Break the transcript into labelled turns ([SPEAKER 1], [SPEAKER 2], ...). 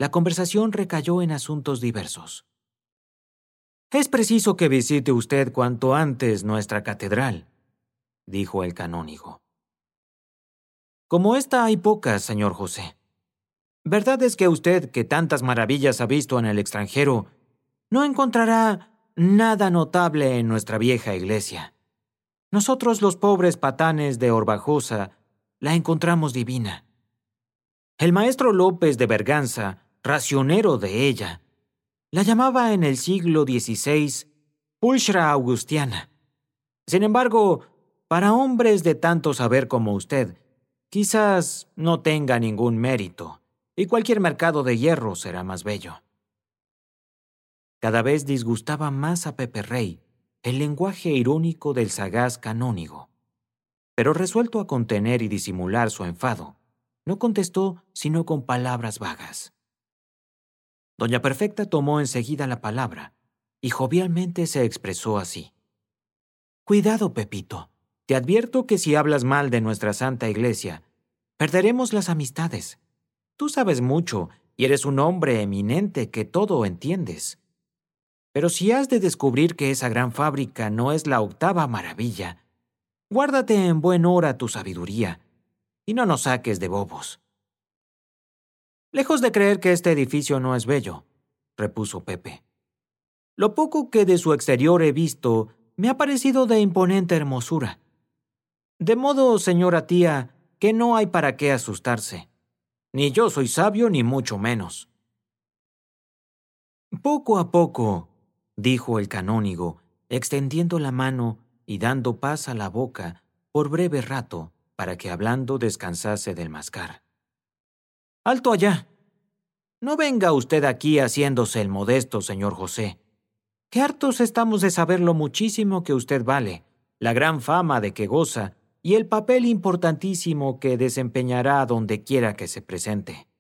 [SPEAKER 1] la conversación recayó en asuntos diversos. «Es preciso que visite usted cuanto antes nuestra catedral», dijo el canónigo. «Como esta hay pocas, señor José. Verdad es que usted, que tantas maravillas ha visto en el extranjero, no encontrará nada notable en nuestra vieja iglesia. Nosotros, los pobres patanes de Orbajosa, la encontramos divina. El maestro López de Berganza, racionero de ella, la llamaba en el siglo XVI pulchra augustiana. Sin embargo, para hombres de tanto saber como usted, quizás no tenga ningún mérito, y cualquier mercado de hierro será más bello». Cada vez disgustaba más a Pepe Rey el lenguaje irónico del sagaz canónigo. Pero resuelto a contener y disimular su enfado, no contestó sino con palabras vagas. Doña Perfecta tomó enseguida la palabra y jovialmente se expresó así: «Cuidado, Pepito. Te advierto que si hablas mal de nuestra Santa Iglesia, perderemos las amistades. Tú sabes mucho y eres un hombre eminente que todo entiendes. Pero si has de descubrir que esa gran fábrica no es la octava maravilla, guárdate en buen hora tu sabiduría y no nos saques de bobos». «Lejos de creer que este edificio no es bello», repuso Pepe, «lo poco que de su exterior he visto me ha parecido de imponente hermosura. De modo, señora tía, que no hay para qué asustarse. Ni yo soy sabio, ni mucho menos». «Poco a poco», dijo el canónigo, extendiendo la mano y dando paz a la boca por breve rato para que hablando descansase del mascar. «Alto allá. No venga usted aquí haciéndose el modesto, señor José. Que hartos estamos de saber lo muchísimo que usted vale, la gran fama de que goza y el papel importantísimo que desempeñará donde quiera que se presente.